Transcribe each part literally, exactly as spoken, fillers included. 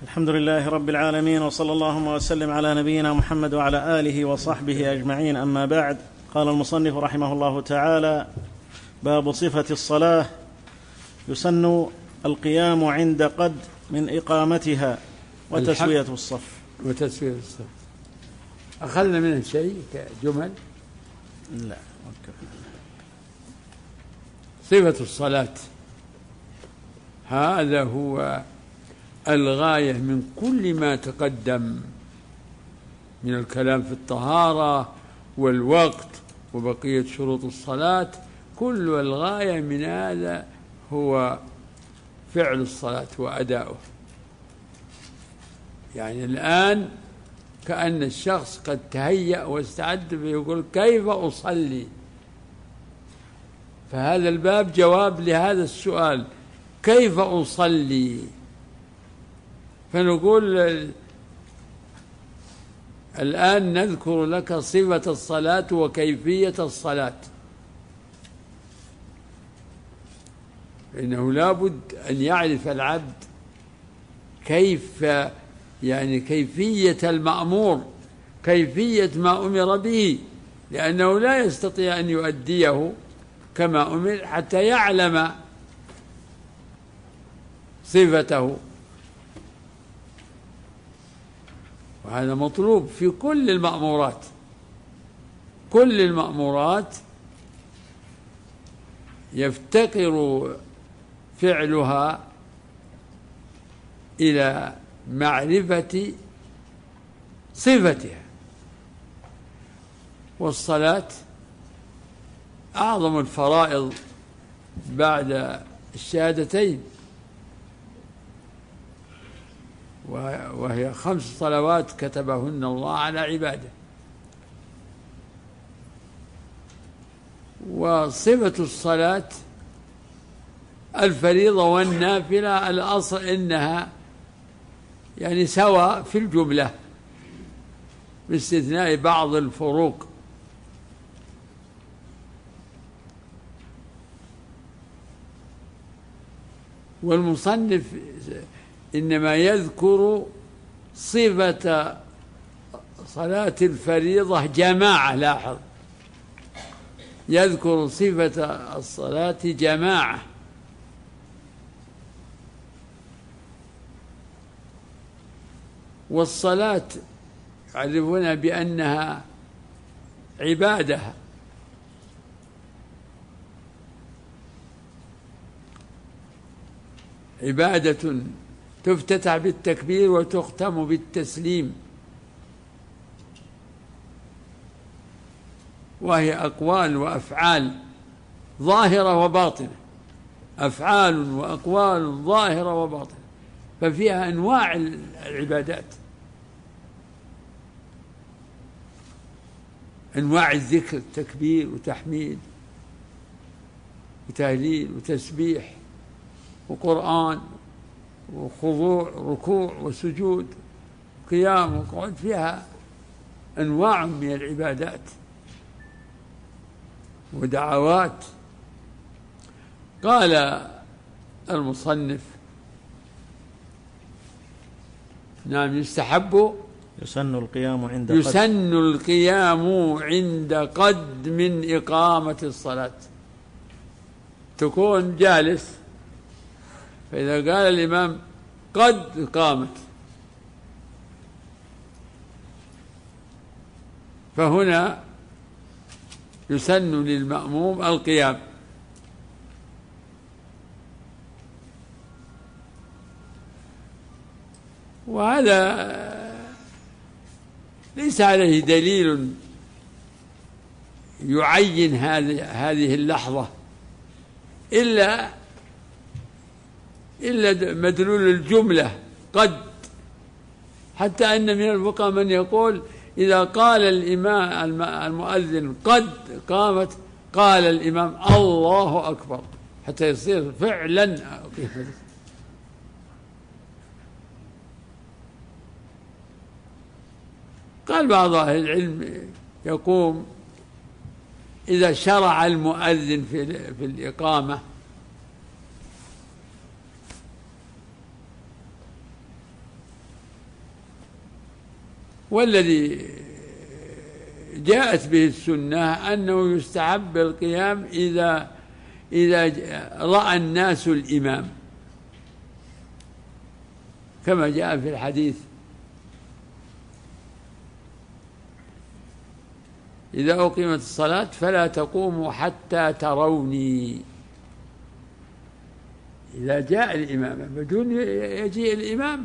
الحمد لله رب العالمين، وصلى اللهم وسلم على نبينا محمد وعلى آله وصحبه أجمعين. أما بعد، قال المصنف رحمه الله تعالى: باب صفة الصلاة. يسن القيام عند قد من إقامتها وتسوية الصف وتسوية الصف أخذنا منه شيء كجمل؟ لا. صفة الصلاة هذا هو الغاية من كل ما تقدم من الكلام في الطهارة والوقت وبقية شروط الصلاة. كل الغاية من هذا هو فعل الصلاة وأداؤه. يعني الآن كأن الشخص قد تهيأ واستعد ويقول: كيف أصلي؟ فهذا الباب جواب لهذا السؤال: كيف أصلي؟ فنقول الآن نذكر لك صفة الصلاة وكيفية الصلاة، إنه لابد أن يعرف العبد كيف يعني كيفية المأمور، كيفية ما أمر به، لأنه لا يستطيع أن يؤديه كما أمر حتى يعلم صفته. وهذا مطلوب في كل المأمورات. كل المأمورات يفتقر فعلها إلى معرفة صفتها، والصلاة أعظم الفرائض بعد الشهادتين، وهي خمس صلوات كتبهن الله على عباده. وصفة الصلاة الفريضة والنافلة الأصل إنها يعني سواء في الجملة باستثناء بعض الفروق. والمصنف إنما يذكر صفة صلاة الفريضة جماعة. لاحظ، يذكر صفة الصلاة جماعة، والصلاة يعرفون بأنها عبادة، عبادة تفتتح بالتكبير وتختم بالتسليم، وهي أقوال وأفعال ظاهرة وباطنة، أفعال وأقوال ظاهرة وباطنة، ففيها أنواع العبادات، أنواع الذكر، تكبير وتحميد وتهليل وتسبيح وقرآن وخضوع ركوع وسجود قيام وقعود، فيها أنواع من العبادات ودعوات. قال المصنف: نعم، يستحب يسن القيام عند قد يسن القيام عند قد من إقامة الصلاة. تكون جالس، فإذا قال الإمام قد قامت، فهنا يسن للمأموم القيام. وهذا ليس عليه دليل يعين هذه اللحظة إلا إلا مدلول الجملة قد، حتى أن من الفقهاء من يقول: إذا قال الإمام المؤذن قد قامت، قال الإمام الله أكبر، حتى يصير فعلا. قال بعض أهل العلم يقوم إذا شرع المؤذن في الإقامة والذي جاءت به السنة أنه يستحب القيام إذا إذا رأى الناس الإمام، كما جاء في الحديث: إذا أقيمت الصلاة فلا تقوموا حتى تروني. إذا جاء الإمام، بدون يجيء الإمام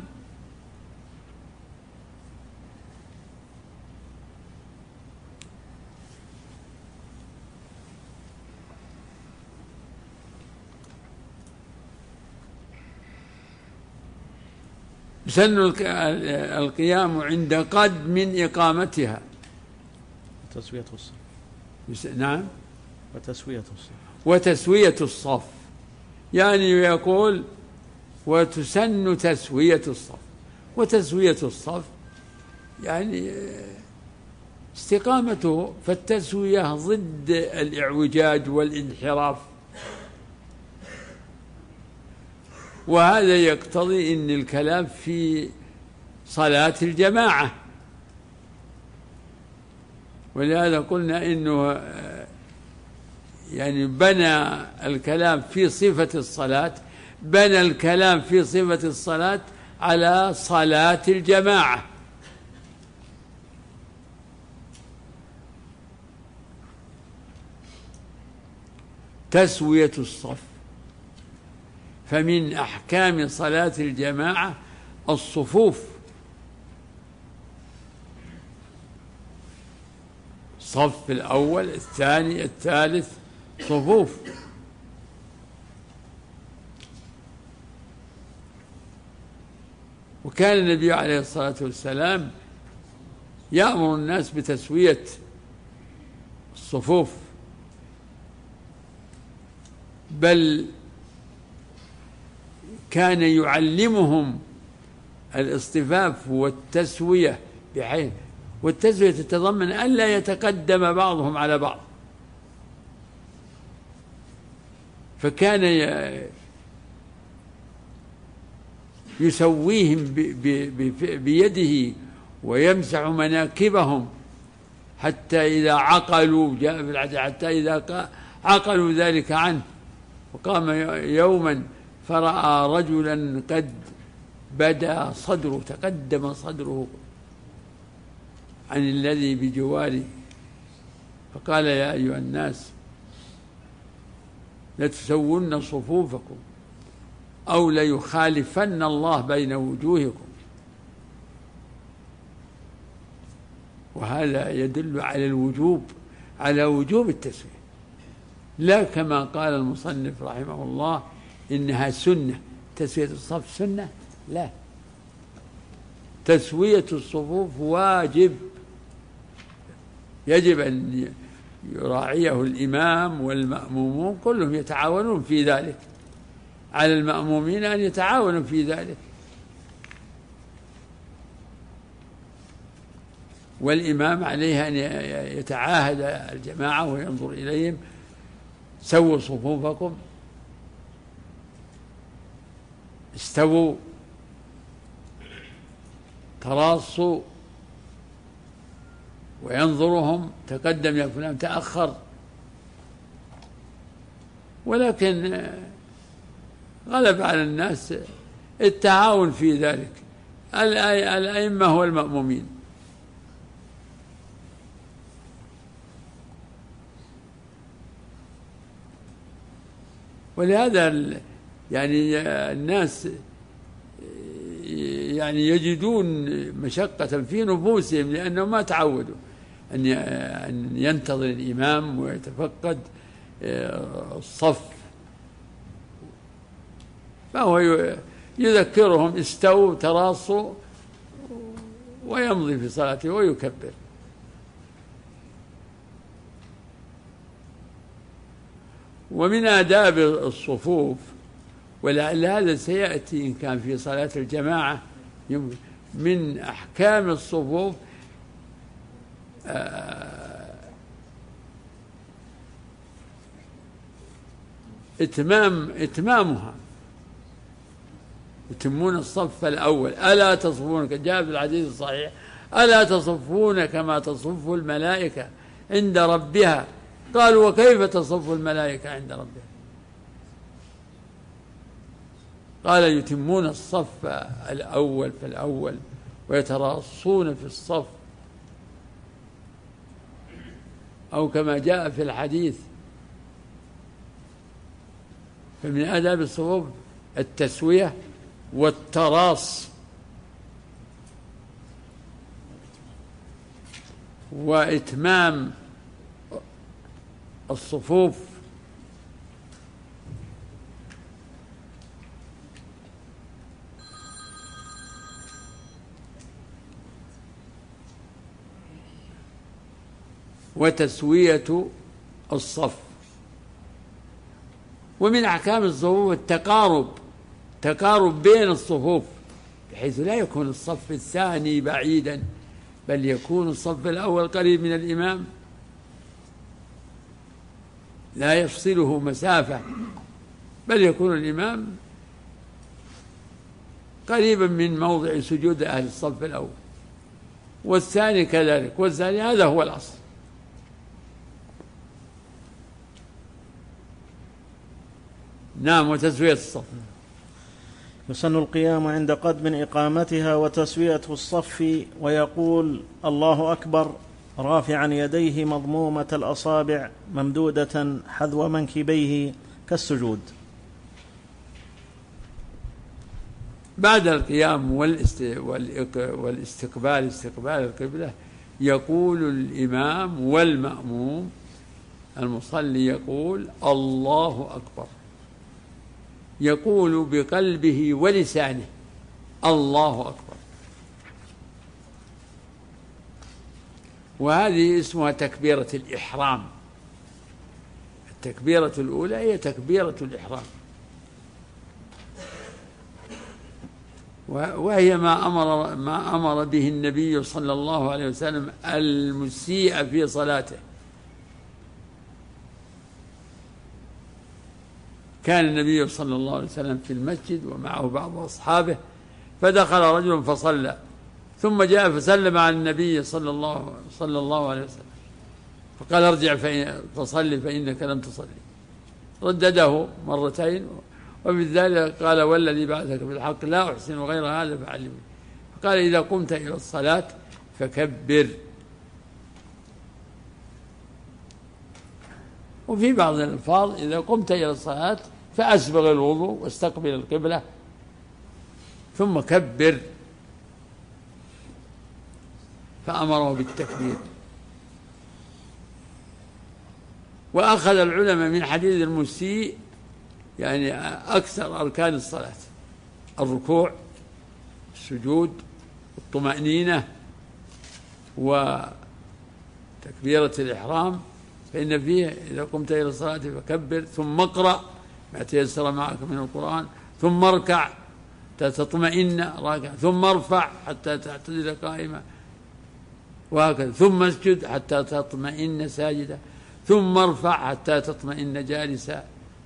يسن القيام عند قد من إقامتها. وتسوية الصف. نعم. وتسوية الصف. وتسوية الصف، يعني يقول وتسن تسوية الصف. وتسوية الصف يعني استقامته، فالتسوية ضد الإعوجاج والانحراف، وهذا يقتضي أن الكلام في صلاة الجماعة، ولهذا قلنا إنه يعني بنى الكلام في صفة الصلاة، بنى الكلام في صفة الصلاة على صلاة الجماعة. تسوية الصف، فمن أحكام صلاة الجماعة الصفوف، الصف الأول الثاني الثالث صفوف. وكان النبي عليه الصلاة والسلام يأمر الناس بتسوية الصفوف، بل كان يعلمهم الاصطفاف والتسوية، بحيث والتسوية تتضمن أن لا يتقدم بعضهم على بعض، فكان يسويهم بيده ويمسح مناكبهم حتى إذا عقلوا، جاء في الحديث حتى إذا عقلوا ذلك عنه. وقام يوما فرأى رجلا قد بدا صدره، تقدم صدره عن الذي بجواره، فقال: يا أيها الناس لتسون صفوفكم أو ليخالفن الله بين وجوهكم. وهذا يدل على الوجوب، على وجوب التسوية، لا كما قال المصنف رحمه الله إنها سنة. تسوية الصف سنة؟ لا، تسوية الصفوف واجب، يجب أن يراعيه الإمام والمأمومون كلهم يتعاونون في ذلك، على المأمومين أن يتعاونوا في ذلك، والإمام عليه أن يتعاهد الجماعة وينظر إليهم: سووا صفوفكم، استووا، تراصوا، وينظرهم: تقدم يا فلان، تأخر. ولكن غلب على الناس التعاون في ذلك، الأئمة والمأمومين. ولهذا يعني الناس يعني يجدون مشقة في نفوسهم لأنهم ما تعودوا أن ينتظر الإمام ويتفقد الصف، فهو يذكرهم: استووا، تراصوا، ويمضي في صلاته ويكبر. ومن آداب الصفوف، ولعل هذا سيأتي إن كان في صلاة الجماعة، من أحكام الصفوف إتمام إتمامها، يتمون الصف الأول. ألا تصفون، جاء في الحديث الصحيح: ألا تصفون كما تصف الملائكة عند ربها؟ قالوا وكيف تصف الملائكة عند ربها؟ قال يتمون الصف الأول فالأول ويتراصون في الصف، أو كما جاء في الحديث فمن آداب الصفوف التسوية والتراص وإتمام الصفوف. وتسوية الصف. ومن أحكام الصفوف التقارب، تقارب بين الصفوف بحيث لا يكون الصف الثاني بعيدا، بل يكون الصف الأول قريب من الإمام لا يفصله مسافة، بل يكون الإمام قريبا من موضع سجود أهل الصف الأول، والثاني كذلك، والثاني. هذا هو الأصل. نعم. وتسوية الصف. يسن القيام عند قدم إقامتها وتسوية الصف، ويقول الله أكبر رافعا يديه مضمومة الأصابع ممدودة حذو منكبيه كالسجود. بعد القيام والاستقبال استقبال القبلة يقول الإمام والمأموم، المصلي يقول الله أكبر، يقول بقلبه ولسانه الله أكبر. وهذه اسمها تكبيرة الإحرام. التكبيرة الأولى هي تكبيرة الإحرام، وهي ما أمر ما أمر به النبي صلى الله عليه وسلم المسيء في صلاته. كان النبي صلى الله عليه وسلم في المسجد ومعه بعض أصحابه، فدخل رجل فصلى، ثم جاء فسلم على النبي صلى الله صلى الله عليه وسلم، فقال ارجع فصلي فإنك لم تصلي. ردده مرتين، وفي ذلك قال والذي بعثك بالحق لا أحسن غير هذا فعلمني. فقال إذا قمت إلى الصلاة فكبر. وفي بعض الألفاظ إذا قمت إلى الصلاة فأسبغ الوضوء واستقبل القبلة ثم كبر، فأمره بالتكبير. وأخذ العلماء من حديث المسيء يعني أكثر أركان الصلاة: الركوع، السجود، الطمأنينة، وتكبيرة الإحرام. فإن فيه إذا قمت إلى الصلاة فكبر، ثم اقرأ ما تيسر معك من القرآن، ثم اركع حتى تطمئن راكعا، ثم ارفع حتى تعتدل قائما، وهكذا، ثم اسجد حتى تطمئن ساجدا، ثم ارفع حتى تطمئن جالسا،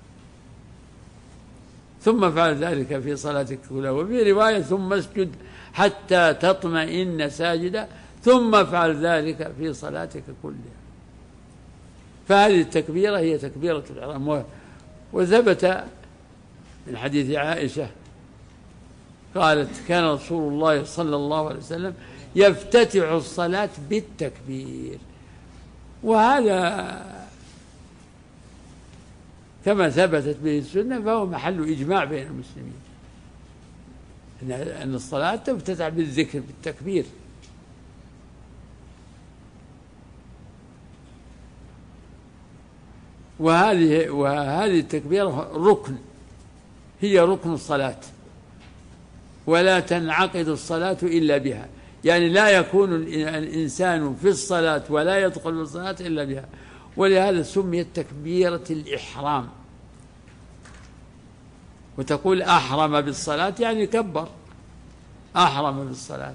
ثم فعل ذلك في صلاتك كلها. وفي رواية ثم اسجد حتى تطمئن ساجدا، ثم فعل ذلك في صلاتك كلها. فهذه التكبيرة هي تكبيرة الإحرام. وثبت من حديث عائشة قالت كان رسول الله صلى الله عليه وسلم يفتتح الصلاة بالتكبير، وهذا كما ثبتت به السنة فهو محل إجماع بين المسلمين أن الصلاة تفتتح بالذكر بالتكبير. وهذه وهذه التكبيرة ركن، هي ركن الصلاة، ولا تنعقد الصلاة إلا بها. يعني لا يكون الإنسان في الصلاة ولا يدخل في الصلاة إلا بها، ولهذا سميت تكبيرة الإحرام. وتقول أحرم بالصلاة يعني كبر، أحرم بالصلاة.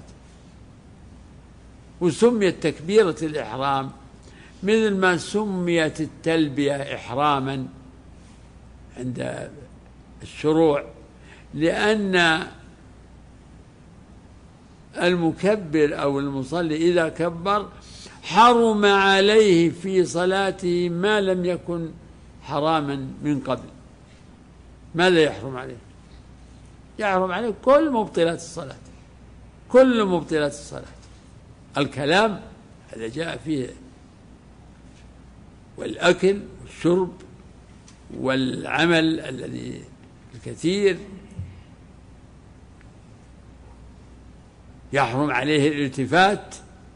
وسميت تكبيرة الإحرام مثل ما سميت التلبية إحراما عند الشروع، لأن المكبر أو المصلي إذا كبر حرم عليه في صلاته ما لم يكن حراما من قبل. ماذا يحرم عليه؟ يحرم عليه كل مبطلات الصلاة، كل مبطلات الصلاة. الكلام هذا جاء فيه، والأكل والشرب والعمل الذي الكثير يحرم عليه الالتفات.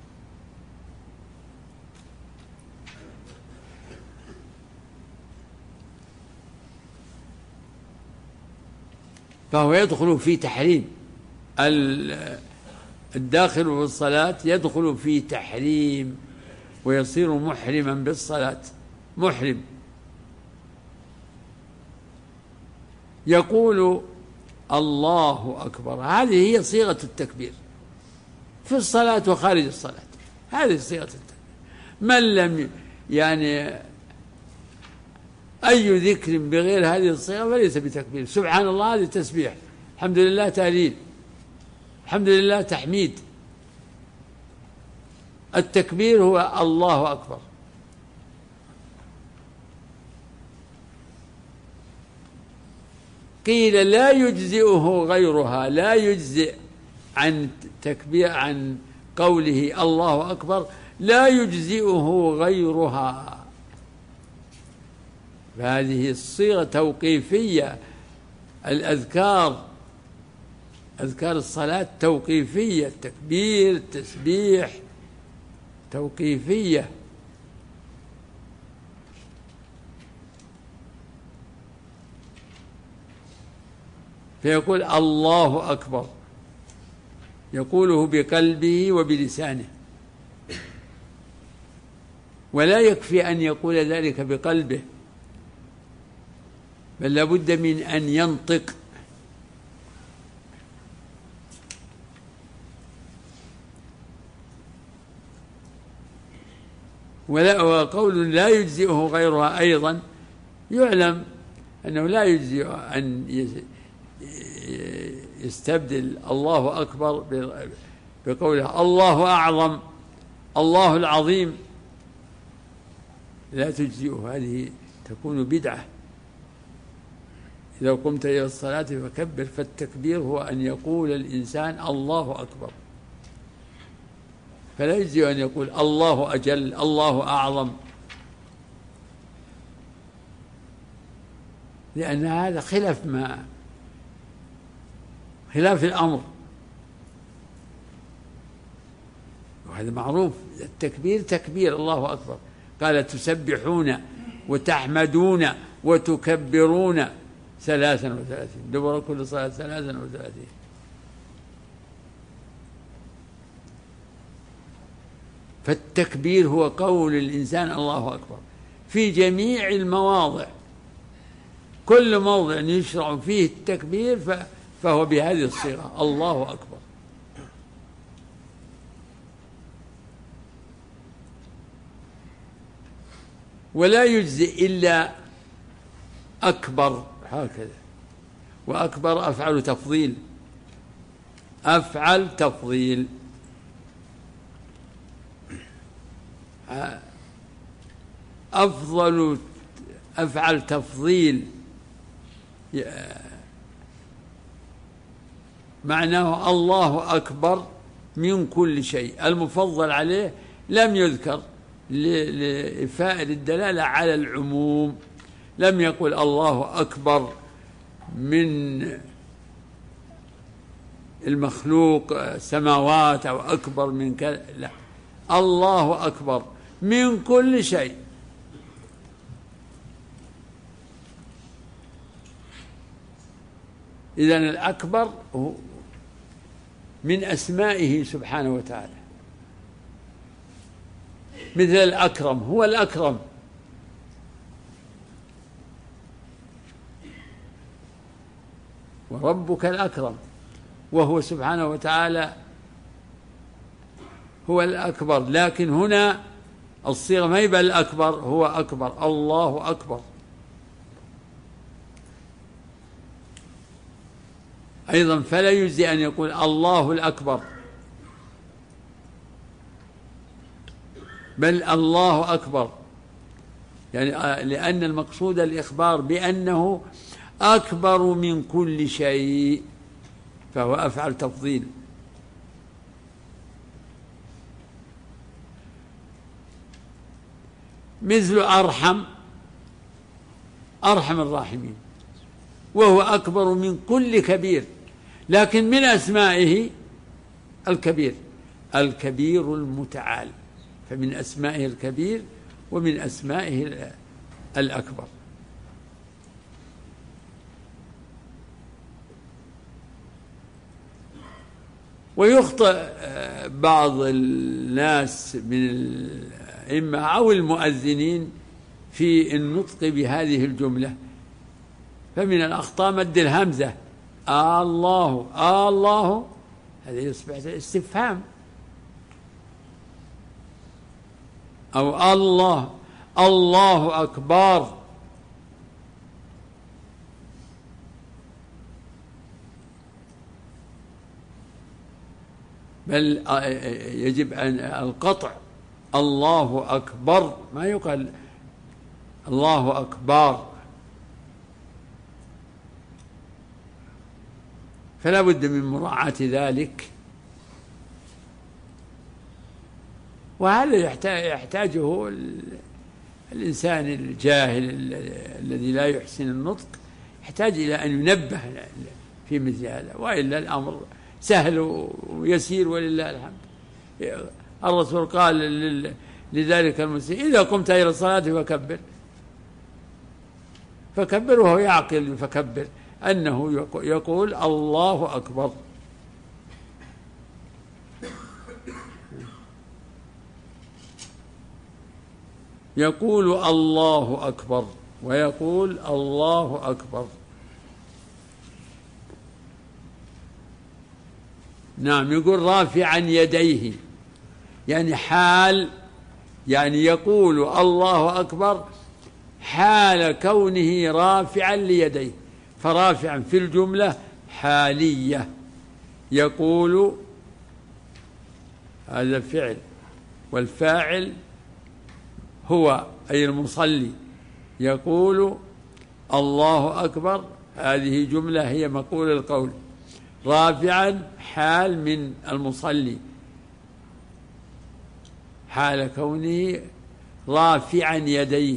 فهو يدخل في تحريم الداخل في الصلاة، يدخل في تحريم ويصير محرما بالصلاة، محرم. يقول الله أكبر، هذه هي صيغة التكبير في الصلاة وخارج الصلاة، هذه صيغة التكبير. من لم يعني أي ذكر بغير هذه الصيغة فليس بتكبير. سبحان الله هذه تسبيح، الحمد لله تهليل، الحمد لله تحميد. التكبير هو الله أكبر. قيل لا يجزئه غيرها، لا يجزئ عن تكبير عن قوله الله أكبر، لا يجزئه غيرها. فهذه الصيغة توقيفية. الأذكار، أذكار الصلاة توقيفية، التكبير التسبيح توقيفية. فيقول الله أكبر، يقوله بقلبه وبلسانه، ولا يكفي أن يقول ذلك بقلبه، بل لابد من أن ينطق. ولا وقول لا يجزئه غيرها أيضا يعلم أنه لا يجزئ أن يستبدل الله أكبر بقوله الله أعظم، الله العظيم، لا تجزئه، هذه تكون بدعة. إذا قمت إلى الصلاة فكبر، فالتكبير هو أن يقول الإنسان الله أكبر، فلا يجزئ أن يقول الله أجل، الله أعظم، لأن هذا خلاف ما خلاف الأمر، وهذا معروف. التكبير تكبير الله أكبر، قال تسبحون وتحمدون وتكبرون ثلاثا وثلاثين، دبر كل صلاة ثلاثا وثلاثين. فالتكبير هو قول الإنسان الله أكبر في جميع المواضع، كل موضع يشرع فيه التكبير فهو بهذه الصيغة الله أكبر. ولا يجزئ إلا أكبر، هكذا. وأكبر أفعل تفضيل، أفعل تفضيل. أفضل أفعل تفضيل معناه الله أكبر من كل شيء. المفضل عليه لم يذكر لإفاء الدلالة على العموم، لم يقل الله أكبر من المخلوق سماوات أو أكبر من كذا، لا، الله أكبر من كل شيء. إذن الأكبر من أسمائه سبحانه وتعالى، مثل الأكرم، هو الأكرم. وربك الأكرم، وهو سبحانه وتعالى هو الأكبر. لكن هنا الصيغة ما يبقى الأكبر، هو أكبر، الله أكبر. أيضا فلا يجزي أن يقول الله الأكبر، بل الله أكبر، يعني لأن المقصود الإخبار بأنه أكبر من كل شيء، فهو أفعل تفضيل. مثل أرحم، أرحم الراحمين، وهو أكبر من كل كبير، لكن من أسمائه الكبير، الكبير المتعال، فمن أسمائه الكبير ومن أسمائه الأكبر. ويخطئ بعض الناس من الأئمة أو المؤذنين في النطق بهذه الجملة، فمن الأخطاء مد الهمزة، آه الله آه الله، هذا يصبح استفهام، أو الله الله أكبر، بل يجب أن القطع، الله أكبر، ما يقال الله أكبر. فلا بد من مراعاة ذلك، وهذا يحتاجه الإنسان الجاهل الذي لا يحسن النطق، يحتاج إلى أن ينبه في مثل هذا، وإلا الأمر سهل ويسير ولله الحمد. الرسول قال لذلك المسلم: إذا قمت إلى الصلاة فكبر، فكبر، وهو يعقل فكبر أنه يقول الله أكبر. يقول الله أكبر ويقول الله أكبر. نعم، يقول رافعا يديه، يعني حال، يعني يقول الله أكبر حال كونه رافعا ليديه، فرافعا في الجملة حالية. يقول هذا فعل، والفاعل هو أي المصلي. يقول الله أكبر، هذه جملة هي مقول القول، رافعا حال من المصلي، حال كونه رافعا يديه.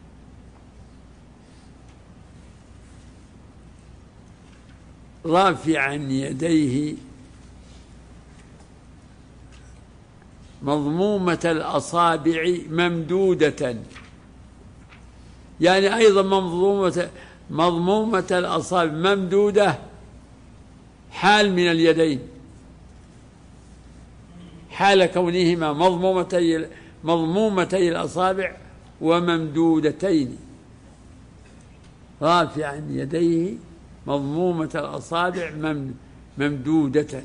رافعا يديه مضمومة الأصابع ممدودة، يعني أيضا مضمومة مضمومة الأصابع ممدودة حال من اليدين، حال كونهما مضمومتي مضمومتي الأصابع وممدودتين. رافعا يديه مضمومة الأصابع ممدودة،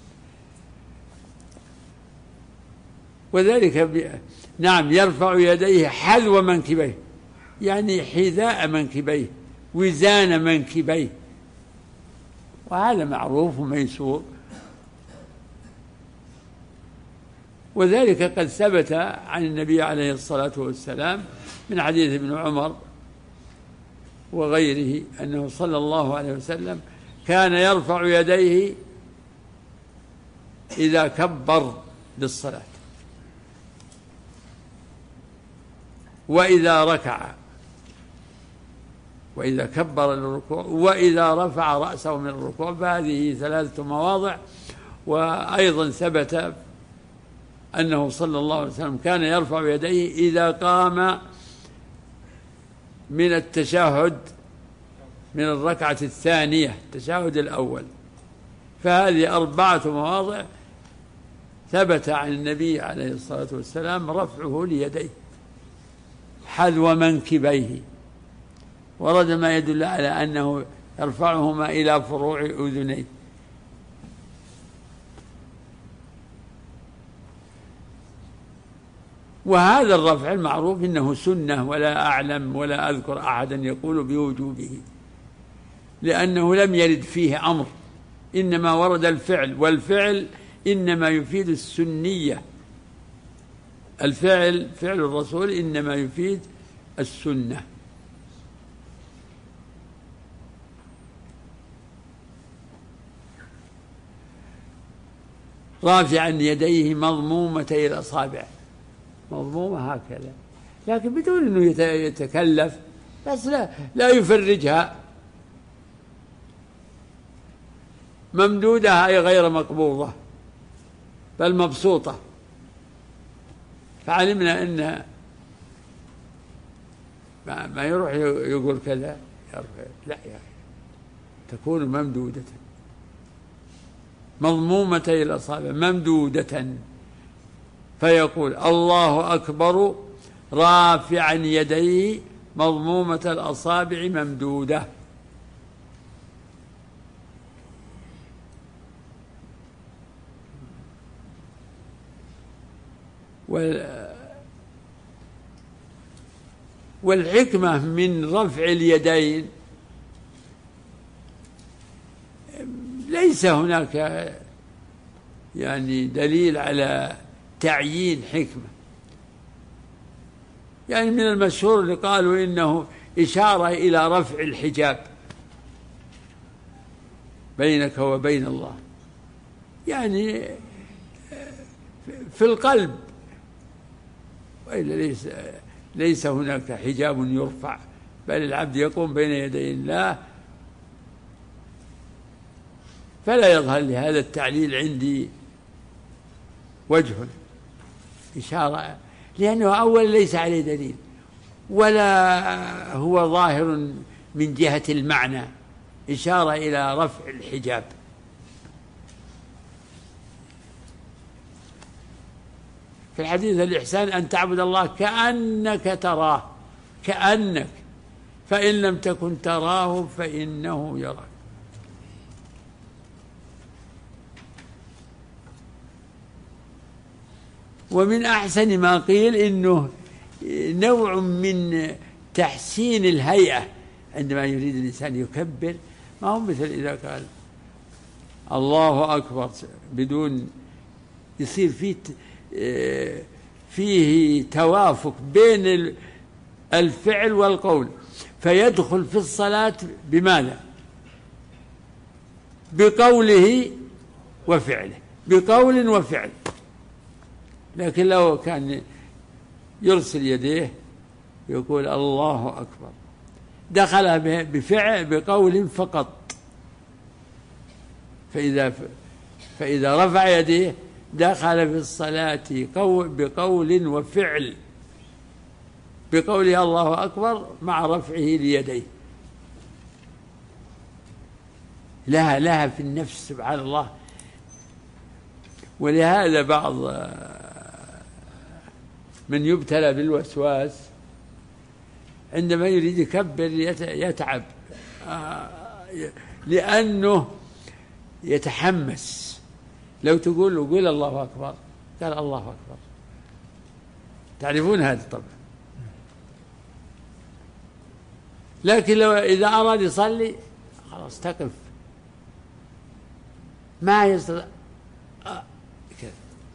وذلك ب... نعم يرفع يديه حذو منكبيه، يعني حذاء منكبيه، وزان منكبيه، وهذا معروف وميسور. وذلك قد ثبت عن النبي عليه الصلاة والسلام من حديث ابن عمر وغيره أنه صلى الله عليه وسلم كان يرفع يديه إذا كبر للصلاة، وإذا ركع، وإذا كبر للركوع، وإذا رفع رأسه من الركوع، فهذه ثلاثة مواضع. وأيضا ثبت أنه صلى الله عليه وسلم كان يرفع يديه إذا قام من التشهد من الركعة الثانية، التشهد الأول. فهذه أربعة مواضع ثبت عن النبي عليه الصلاة والسلام رفعه ليديه حذو منكبيه، ورد ما يدل على أنه يرفعهما إلى فروع أذنيه. وهذا الرفع المعروف إنه سنة، ولا أعلم ولا أذكر أحدا يقول بوجوبه، لأنه لم يرد فيه أمر، إنما ورد الفعل، والفعل إنما يفيد السنية، الفعل فعل الرسول إنما يفيد السنة. رافعا يديه مضمومتي الأصابع، مضمومة هكذا، لكن بدون أنه يتكلف، بس لا, لا يفرجها، ممدودة أي غير مقبوضة بل مبسوطة. فعلمنا أن ما يروح يقول كذا لا، يعني تكون ممدودة مضمومتي الأصابع ممدودة، فيقول الله أكبر رافعا يديه مضمومة الأصابع ممدودة. والحكمة من رفع اليدين ليس هناك يعني دليل على تعيين حكمة، يعني من المشهور اللي قالوا إنه إشارة إلى رفع الحجاب بينك وبين الله، يعني في القلب، وإلا ليس, ليس هناك حجاب يرفع، بل العبد يقوم بين يدي الله. فلا يظهر لهذا التعليل عندي وجه إشارة، لأنه أولا ليس عليه دليل، ولا هو ظاهر من جهة المعنى، إشارة إلى رفع الحجاب. في الحديث الإحسان أن تعبد الله كأنك تراه، كأنك، فإن لم تكن تراه فإنه يراك. ومن أحسن ما قيل إنه نوع من تحسين الهيئة عندما يريد الإنسان يكبر، ما هو مثل إذا قال الله أكبر بدون، يصير فيه فيه توافق بين الفعل والقول، فيدخل في الصلاة بماذا؟ بقوله وفعله، بقول وفعل. لكن لو كان يرسل يديه يقول الله أكبر، دخل بفعل بقول فقط، فإذا فإذا رفع يديه دخل في الصلاة بقول وفعل، بقوله الله أكبر مع رفعه ليديه، لها لها في النفس سبحان الله. ولهذا بعض من يبتلى بالوسواس عندما يريد يكبر يتعب، لأنه يتحمس. لو تقول له قول الله أكبر، قال الله أكبر، تعرفون هذا طبعا. لكن لو إذا أراد يصلي خلاص تقف، ما يستطيع آه كذا.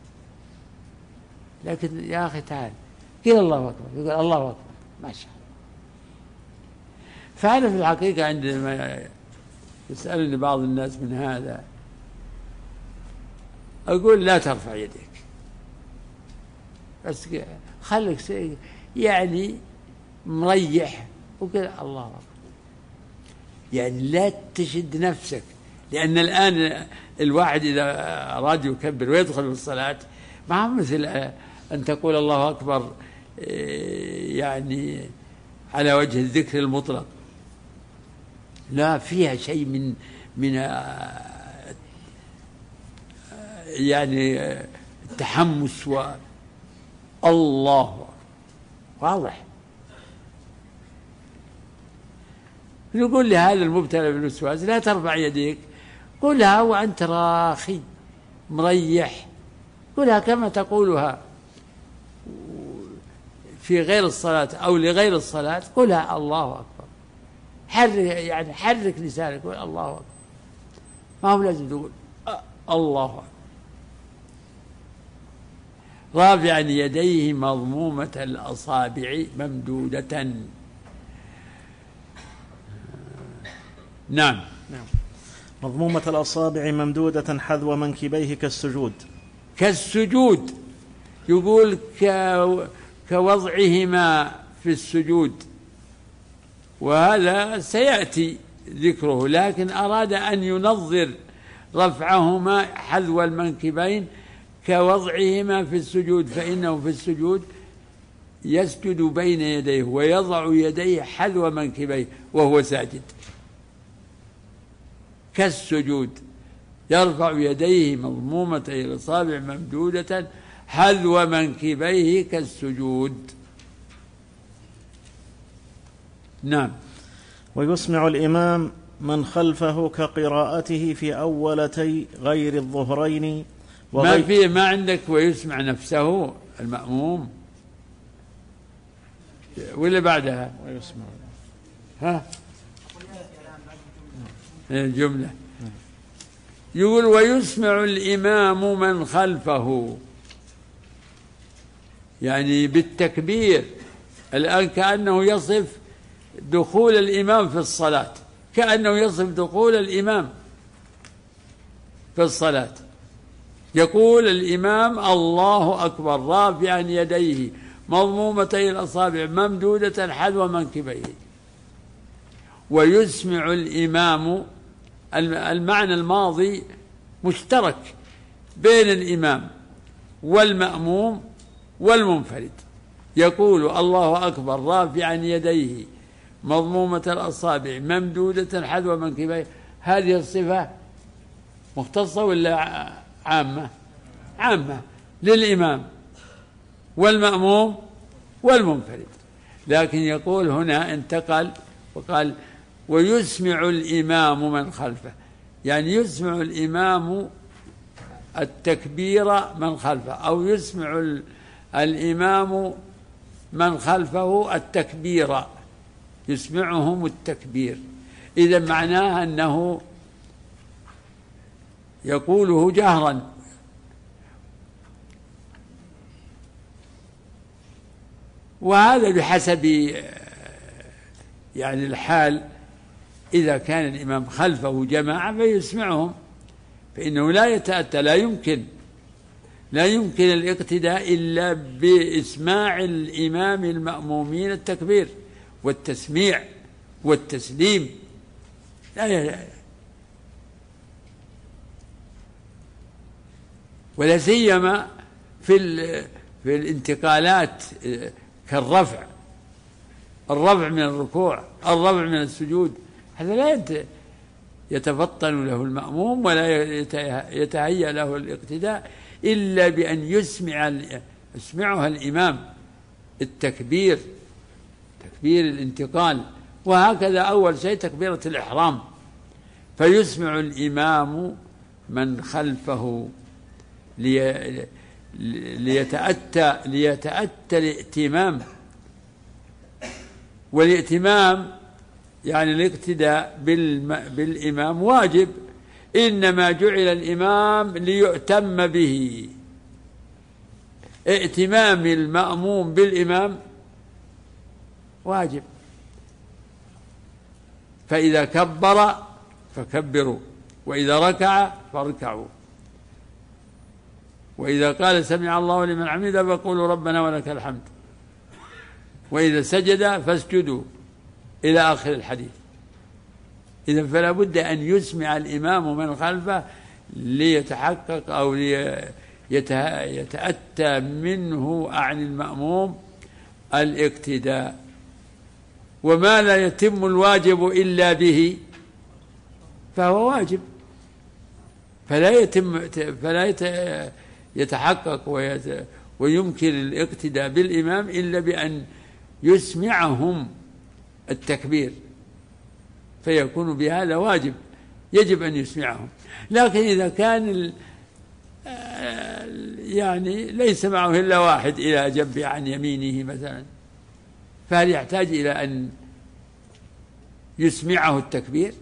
لكن يا أخي تعال قل الله أكبر، يقول الله أكبر ما شاء الله. فأنا في الحقيقة عندما يسألني بعض الناس من هذا أقول لا ترفع يديك، بس خليك يعني مريح وقل الله أكبر، يعني لا تشد نفسك. لأن الآن الواحد إذا أراد يكبر ويدخل في الصلاة ما هو مثل أن تقول الله أكبر يعني على وجه الذكر المطلق، لا، فيها شيء من من يعني التحمس والله واضح. نقول لهذا المبتلى بالوسواس لا ترفع يديك، قلها وأنت راخي مريح، قلها كما تقولها في غير الصلاة أو لغير الصلاة، قلها الله أكبر، حرك يعني حرك لسانك قل الله أكبر، ما هو لازم تقول الله أكبر. رافعا يديه مضمومة الأصابع ممدودة. نعم. نعم. مضمومة الأصابع ممدودة حذو منكبيه كالسجود. كالسجود يقول كوضعهما في السجود، وهذا سيأتي ذكره، لكن أراد أن ينظر رفعهما حذو المنكبين كوضعهما في السجود، فإنه في السجود يسجد بين يديه ويضع يديه حذو منكبيه وهو ساجد كالسجود، يرفع يديه مضمومتي الأصابع ممدودة حذو منكبيه كالسجود. نعم. ويسمع الإمام من خلفه كقراءته في أولتي غير الظهرين وغير ما فيه ما عندك ويسمع نفسه المأموم ولا بعدها ويسمع ها الجملة يقول ويسمع الإمام من خلفه، يعني بالتكبير. الآن كأنه يصف دخول الإمام في الصلاة، كأنه يصف دخول الإمام في الصلاة. يقول الإمام الله أكبر رافعا يديه مضمومتي الأصابع ممدودة حذو منكبيه. ويسمع الإمام، المعنى الماضي مشترك بين الإمام والمأموم والمنفرد. يقول الله أكبر رافعا يديه مضمومة الأصابع ممدودة حذو منكبيه. هذه الصفة مختصة ولا عامة؟ عامة للإمام والمأموم والمنفرد، لكن يقول هنا انتقل وقال ويسمع الإمام من خلفه، يعني يسمع الإمام التكبير من خلفه، أو يسمع الإمام من خلفه التكبير، يسمعهم التكبير. إذا معناه أنه يقوله جهرا. وهذا بحسب يعني الحال. إذا كان الإمام خلفه جماعة فيسمعهم، فإنه لا يتأتى، لا يمكن لا يمكن الاقتداء إلا بإسماع الإمام المأمومين التكبير والتسميع والتسليم. لا ولا سيما في في الانتقالات كالرفع، الرفع من الركوع، الرفع من السجود، هذا لا يتفطن له المأموم ولا يتهيأ له الاقتداء إلا بأن يسمع يسمعها الإمام التكبير، تكبير الانتقال. وهكذا أول شيء تكبيرة الإحرام، فيسمع الإمام من خلفه لي ليتأتى ليتأتى الائتمام. والائتمام يعني الاقتداء بالإمام واجب، إنما جعل الإمام ليؤتم به. ائتمام المأموم بالإمام واجب، فإذا كبر فكبروا، وإذا ركع فاركعوا، وإذا قال سمع الله لمن حمده فقولوا ربنا ولك الحمد، وإذا سجد فاسجدوا، إلى آخر الحديث. إذا فلا بد أن يسمع الإمام من خلفه ليتحقق أو يتأتى منه عن المأموم الاقتداء. وما لا يتم الواجب إلا به فهو واجب، فلا يتم فلا يتحقق ويمكن الاقتداء بالإمام إلا بأن يسمعهم التكبير، فيكون بهذا واجب، يجب أن يسمعهم. لكن إذا كان يعني ليس معه إلا واحد إلى جنب عن يمينه مثلا، فهل يحتاج إلى أن يسمعه التكبير؟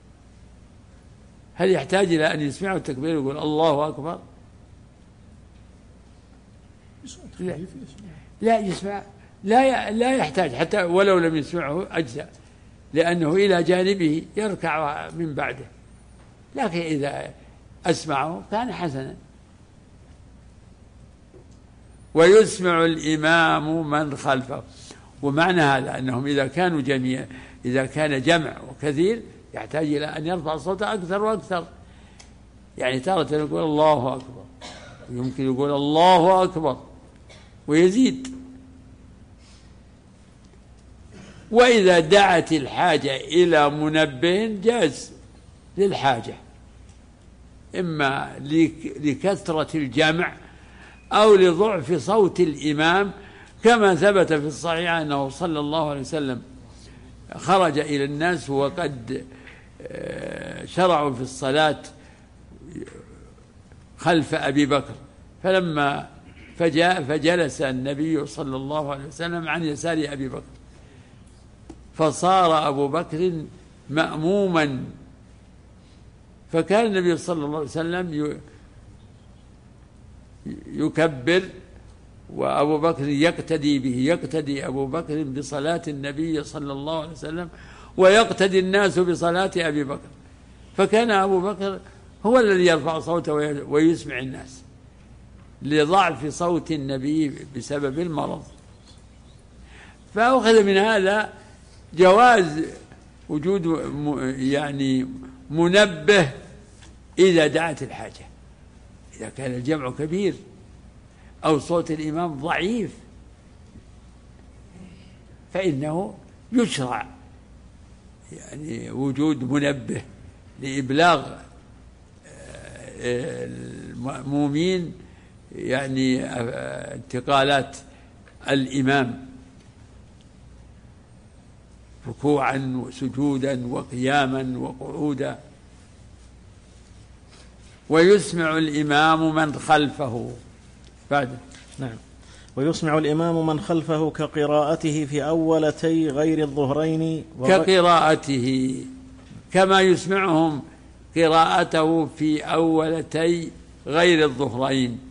هل يحتاج إلى أن يسمعه التكبير يقول الله أكبر؟ لا, لا يسمع، لا لا يحتاج حتى ولو لم يسمعه أجزاء، لأنه إلى جانبه يركع من بعده، لكن إذا أسمعه كان حسنا. ويسمع الإمام من خلفه، ومعنى هذا أنهم إذا كانوا جميع إذا كان جمع وكثير يحتاج إلى أن يرفع صوته أكثر وأكثر، يعني تارة يقول الله أكبر، يمكن يقول الله أكبر ويزيد. وإذا دعت الحاجة إلى منبه جاز للحاجة، إما لكثرة الجمع أو لضعف صوت الإمام، كما ثبت في الصحيح أنه صلى الله عليه وسلم خرج إلى الناس وقد شرعوا في الصلاة خلف أبي بكر، فلما فجاء فجلس النبي صلى الله عليه وسلم عن يسار أبي بكر، فصار أبو بكر مأموما، فكان النبي صلى الله عليه وسلم يكبر وأبو بكر يقتدي به، يقتدي أبو بكر بصلاة النبي صلى الله عليه وسلم ويقتدي الناس بصلاة أبي بكر، فكان أبو بكر هو الذي يرفع صوته ويسمع الناس لضعف صوت النبي بسبب المرض. فأخذ من هذا جواز وجود يعني منبه إذا دعت الحاجة، إذا كان الجمع كبير أو صوت الإمام ضعيف فإنه يشرع يعني وجود منبه لإبلاغ المأمومين يعني انتقالات الإمام ركوعا وسجودا وقياما وقعودا. ويسمع الإمام من خلفه بعد. نعم. ويسمع الإمام من خلفه كقراءته في أولتي غير الظهرين كقراءته كما يسمعهم قراءته في أولتي غير الظهرين.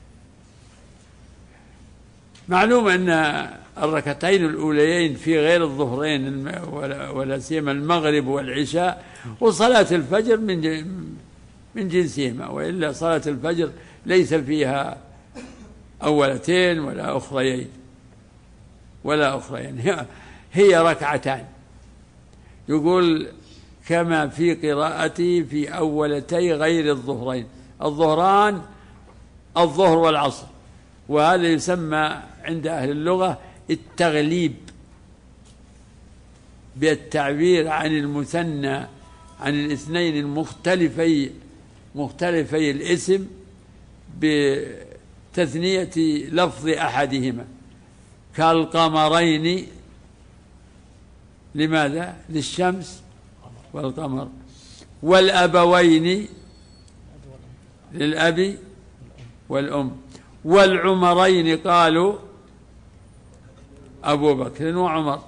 معلوم أن الركعتين الأوليين في غير الظهرين ولا سيما المغرب والعشاء وصلاة الفجر من من جنسهما، وإلا صلاة الفجر ليس فيها أولتين ولا أخريين ولا أخريين، هي, هي ركعتان. يقول كما في قراءتي في أولتي غير الظهرين. الظهران الظهر والعصر، وهذا يسمى عند أهل اللغة التغليب، بالتعبير عن المثنى عن الاثنين المختلفي مختلفي الاسم بتثنية لفظ أحدهما، كالقمرين. لماذا؟ للشمس والقمر. والأبوين للأب والأم. والعمرين قالوا أبو بكر وعمر،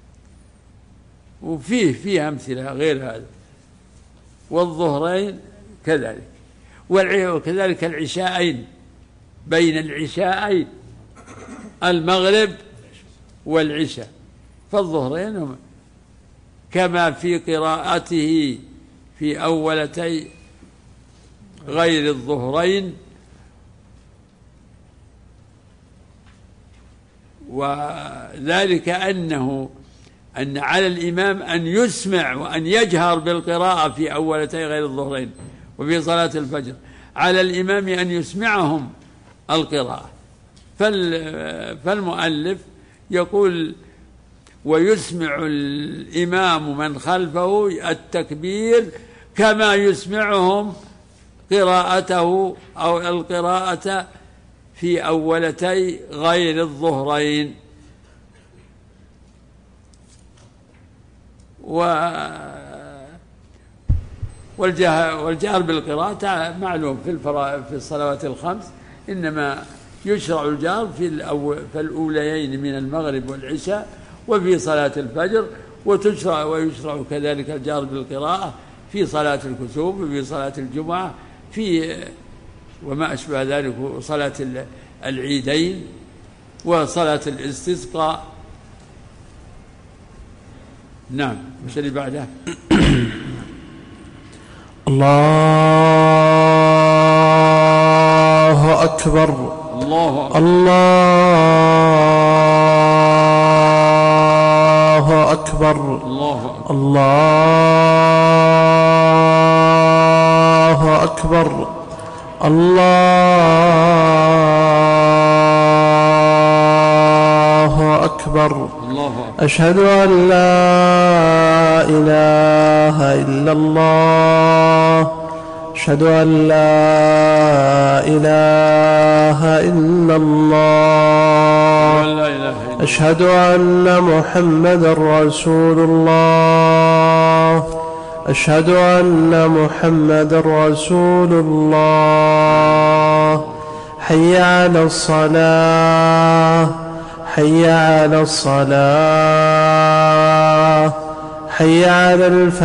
وفيه فيه أمثلة غير هذا. والظهرين كذلك، وكذلك العشاءين، بين العشاءين المغرب والعشاء. فالظهرين هم كما في قراءته في أولتي غير الظهرين. وذلك أنه أن على الإمام أن يسمع وأن يجهر بالقراءة في أولتي غير الظهرين وفي صلاة الفجر، على الإمام أن يسمعهم القراءة. فالمؤلف يقول ويسمع الإمام من خلفه التكبير كما يسمعهم قراءته أو القراءة في أولتي غير الظهرين. والجهر بالقراءة معلوم في في الصلوات الخمس، إنما يشرع الجهر في في الأوليين من المغرب والعشاء وفي صلاة الفجر، وتشرع ويشرع كذلك الجهر بالقراءة في صلاة الكسوف وفي صلاة الجمعة في وما أشبه ذلك، صلاة العيدين وصلاة الاستسقاء. نعم. مش اللي بعده؟ الله أكبر. الله أكبر. الله أكبر. الله أكبر. الله أكبر. أشهد أن لا إله إلا الله. أشهد أن لا إله إلا الله. أشهد أن محمدا رسول الله. أشهد أن محمدا رسول الله. حي على الصلاة. حي على الصلاة. حي على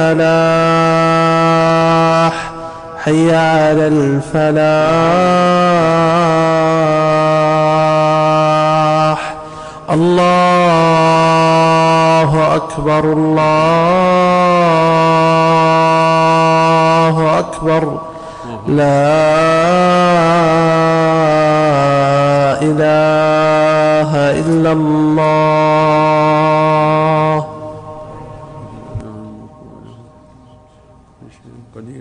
الفلاح. حي على الفلاح. الله أكبر. الله أكبر. لا إله إلا الله. قدير.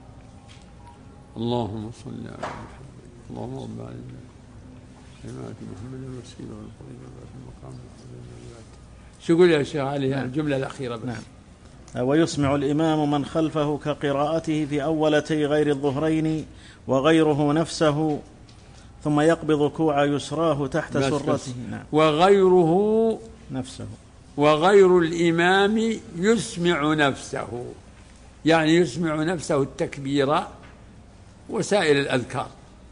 اللهم صل على محمد. اللهم رب العالمين سمعت محمد الوسيل والفضيل في المقام. شو يقول يا شيخ علي؟ نعم. الجملة الأخيرة بس. نعم. ويسمع الإمام من خلفه كقراءته في أولتي غير الظهرين وغيره نفسه، ثم يقبض كوع يسراه تحت سرته. نعم. وغيره نفسه. وغير الإمام يسمع نفسه، يعني يسمع نفسه التكبير وسائر الأذكار.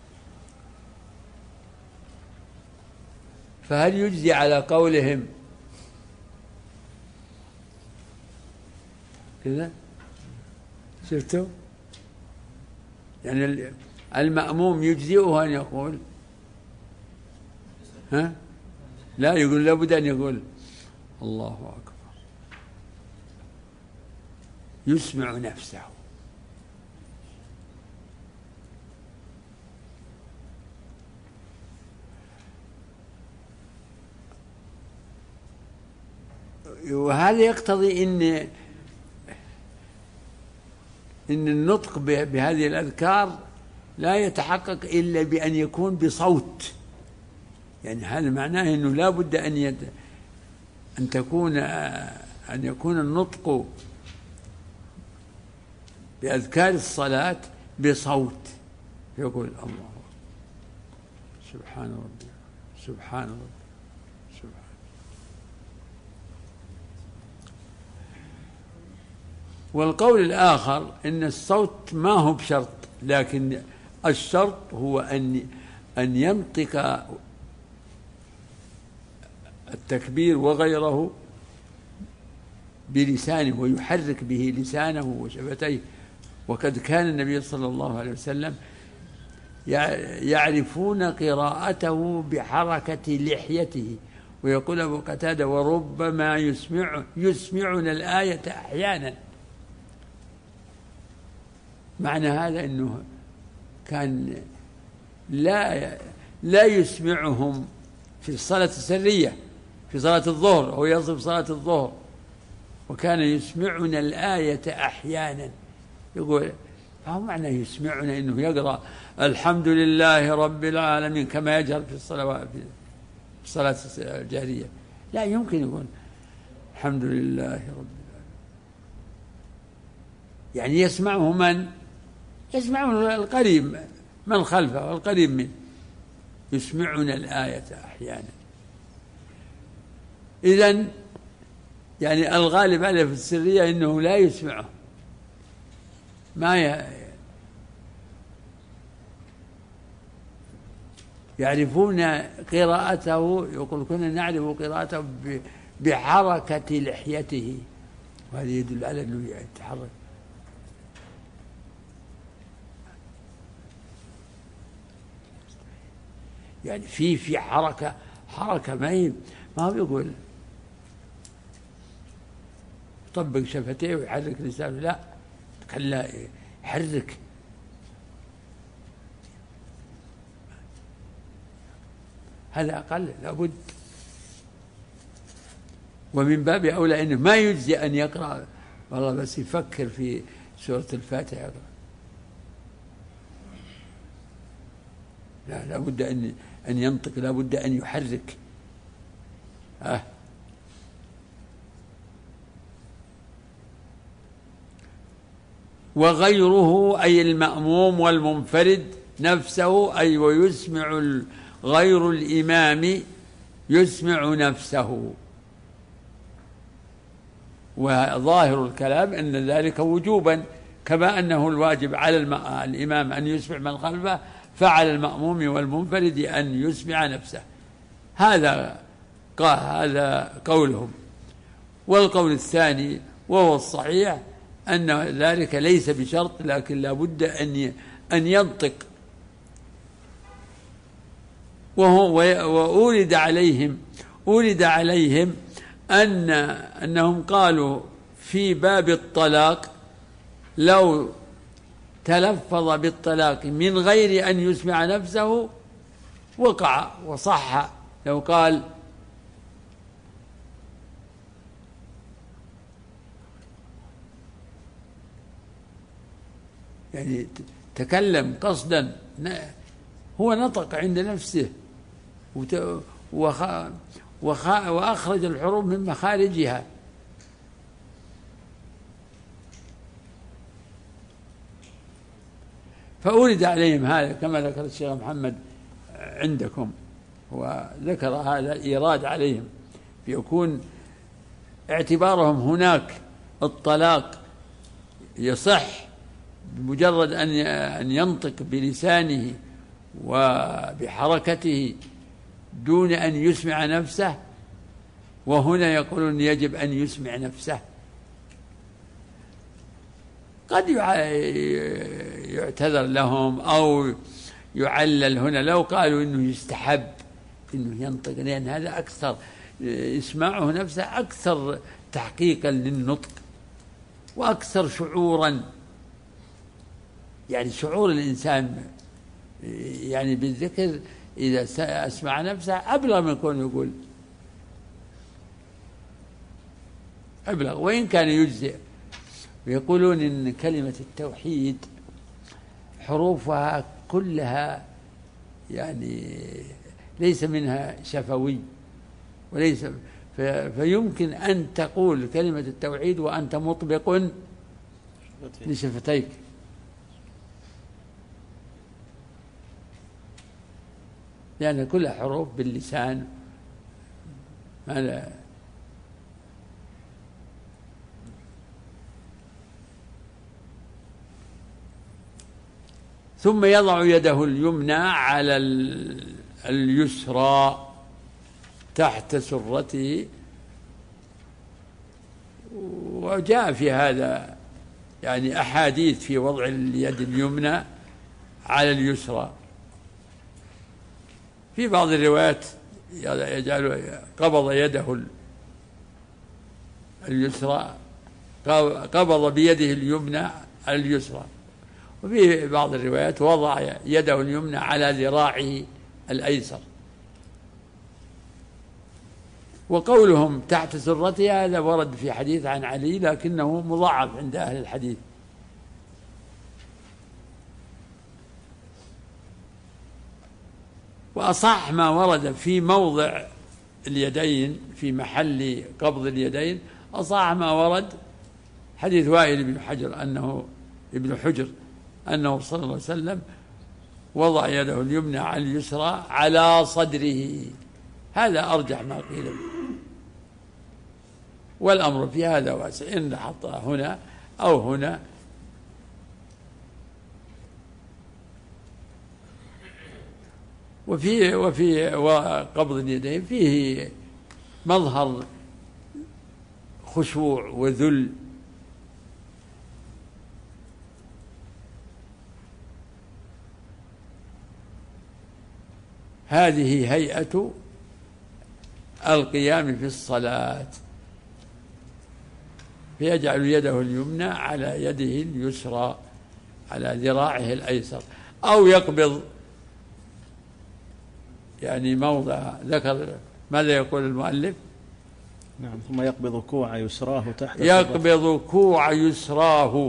فهل يجزي على قولهم كذا؟ شفتوا؟ يعني المأموم يجزئه أن يقول ها؟ لا، يقول لابد أن يقول الله أكبر، يسمع نفسه. وهذا يقتضي إن إن النطق بهذه الأذكار لا يتحقق إلا بأن يكون بصوت. يعني هذا معناه أنه لا بد أن يد أن تكون أن يكون النطق بأذكار الصلاة بصوت، يقول الله سبحان ربي سبحان ربي سبحان. والقول الآخر إن الصوت ما هو بشرط، لكن الشرط هو أن أن ينطق التكبير وغيره بلسانه ويحرك به لسانه وشفتيه. وقد كان النبي صلى الله عليه وسلم يعرفون قراءته بحركة لحيته، ويقول أبو قتادة وربما يسمع يسمعنا الآية أحيانا. معنى هذا أنه كان لا لا يسمعهم في الصلاة السرية في صلاة الظهر، أو يصف صلاة الظهر، وكان يسمعنا الآية أحيانا. يقول فهو معنى يسمعنا أنه يقرأ الحمد لله رب العالمين كما يجهر في الصلوات في الصلاة الجهرية. لا يمكن يقول الحمد لله رب العالمين. يعني يسمعه من يسمعه القريب من خلفه والقريب منه. يسمعنا الآية أحيانا. إذن يعني الغالب عليه في السرية إنه لا يسمعه، ما ي... يعرفون قراءته. يقول كنا نعرف قراءته ب... بحركة لحيته، وهذا يدل على أنه يتحرك. يعني في في حركة حركة ما هي ما هو يقول يطبق شفتيه ويحرك لسانه، لا، خلاه يحرك. هذا أقل لابد. ومن باب أولى أنه ما يجزي أن يقرأ والله بس يفكر في سورة الفاتحة يقرأ، لا، لابد أن أن ينطق، لابد أن يحرك. أه. وغيره أي المأموم والمنفرد نفسه، أي ويسمع غير الإمام يسمع نفسه. وظاهر الكلام أن ذلك وجوبا، كما أنه الواجب على الإمام أن يسمع من خلفه، فعلى المأموم والمنفرد أن يسمع نفسه. هذا هذا قولهم. والقول الثاني وهو الصحيح أن ذلك ليس بشرط، لكن لا بد أن أن ينطق. وهو وأورد عليهم أورد عليهم أن أنهم قالوا في باب الطلاق لو تلفظ بالطلاق من غير أن يسمع نفسه وقع وصح. لو قال يعني تكلم قصدا، هو نطق عند نفسه وأخرج الحروف من مخارجها، فأورد عليهم هذا كما ذكر الشيخ محمد عندكم، وذكر هذا إيراد عليهم، فيكون اعتبارهم هناك الطلاق يصح بمجرد أن ينطق بلسانه وبحركته دون أن يسمع نفسه، وهنا يقولون يجب أن يسمع نفسه. قد يعتذر لهم أو يعلل هنا لو قالوا إنه يستحب إنه ينطق، لأن هذا أكثر إسماعه نفسه أكثر تحقيقا للنطق وأكثر شعورا، يعني شعور الإنسان يعني بالذكر إذا أسمع نفسه أبلغ من كونه يقول، أبلغ وإن كان يجزئ. ويقولون إن كلمة التوحيد حروفها كلها يعني ليس منها شفوي وليس، فيمكن أن تقول كلمة التوحيد وأنت مطبق لشفتيك، لأن كل حروف باللسان. ماذا ثم يضع يده اليمنى على اليسرى تحت سرته. وجاء في هذا يعني أحاديث في وضع اليد اليمنى على اليسرى. في بعض الروايات يجعل قبض يده اليسرى، قبض بيده اليمنى على اليسرى. وفي بعض الروايات وضع يده اليمنى على ذراعه الأيسر. وقولهم تحت سرته هذا ورد في حديث عن علي، لكنه مضاعف عند أهل الحديث. وأصح ما ورد في موضع اليدين في محل قبض اليدين، أصح ما ورد حديث وائل بن حجر أنه ابن حجر أنه صلى الله عليه وسلم وضع يده اليمنى على اليسرى على صدره. هذا أرجح ما قيل، والأمر في هذا واسع، إن حطها هنا أو هنا. وفي وفي وقبض اليدين فيه مظهر خشوع وذل، هذه هيئة القيام في الصلاة، فيجعل يده اليمنى على يده اليسرى على ذراعه الأيسر، أو يقبض يعني موضع ذكر. ماذا يقول المؤلف؟ نعم. ثم يقبض كوع يسراه تحت يقبض كوع يسراه.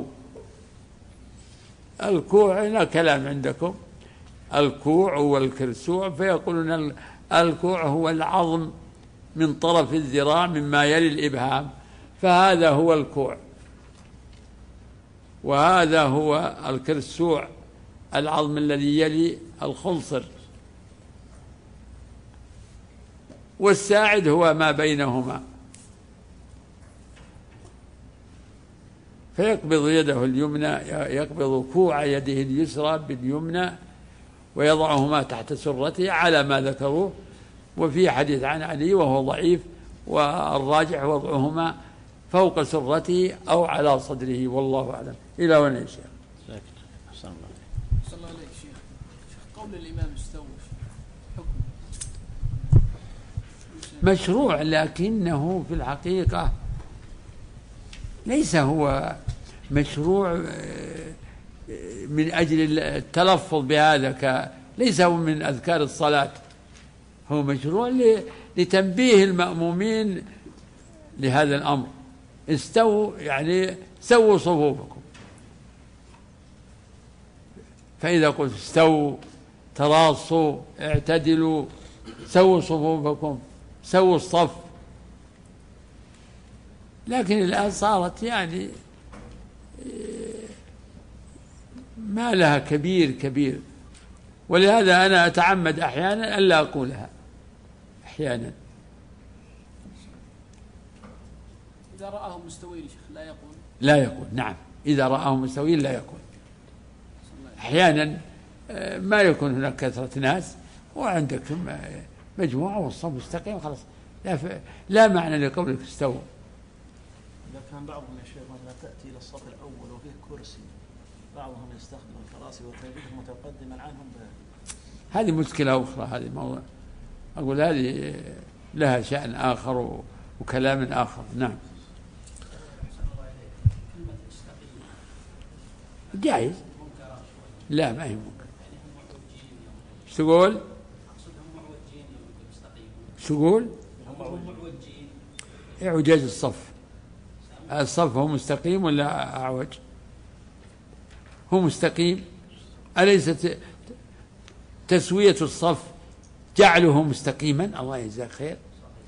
الكوع هنا كلام عندكم، الكوع والكرسوع، فيقولون الكوع هو العظم من طرف الذراع مما يلي الإبهام، فهذا هو الكوع، وهذا هو الكرسوع العظم الذي يلي الخنصر، والساعد هو ما بينهما. فيقبض يده اليمنى، يقبض كوع يده اليسرى باليمنى ويضعهما تحت سرته على ما ذكروه، وفي حديث عن علي وهو ضعيف، والراجح وضعهما فوق سرته أو على صدره، والله أعلم. إلى هنا يا شيخ. أحسن الله صلى الله عليك شيخ. شيخ قول الإمام استوى حكم مشروع، لكنه في الحقيقة ليس هو مشروع من أجل التلفظ بهذا، ك... ليس هو من أذكار الصلاة، هو مشروع لتنبيه المأمومين لهذا الأمر. استووا يعني سووا صفوفكم، فإذا قلت استووا تراصوا اعتدلوا سووا صفوفكم سووا الصف. لكن الآن صارت يعني ما لها كبير كبير، ولهذا أنا أتعمد أحيانا ألا أقولها أحيانا. إذا رآهم مستوين شيخ لا يقول لا يقول نعم، إذا رآهم مستوين لا يقول. أحيانا ما يكون هناك كثرة ناس وعندك مجموعة والصف مستقيم خلاص، لا, ف... لا معنى لقولك استووا. إذا كان بعضهم يا شيخ مثلا تأتي إلى الصف الأول وفيه كرسي، بعضهم يستخدم الكراسي والترابيزة متقدما عنهم ب... هذه مشكلة أخرى، هذه موضوع أقول هذه لها شأن آخر وكلام آخر. نعم جائز، لا ما هي ممكن. شو تقول؟ شو تقول؟ اعوجاج الصف، الصف هو مستقيم ولا أعوج؟ هو مستقيم. أليست تسوية الصف جعله مستقيما؟ الله يجزاك خير.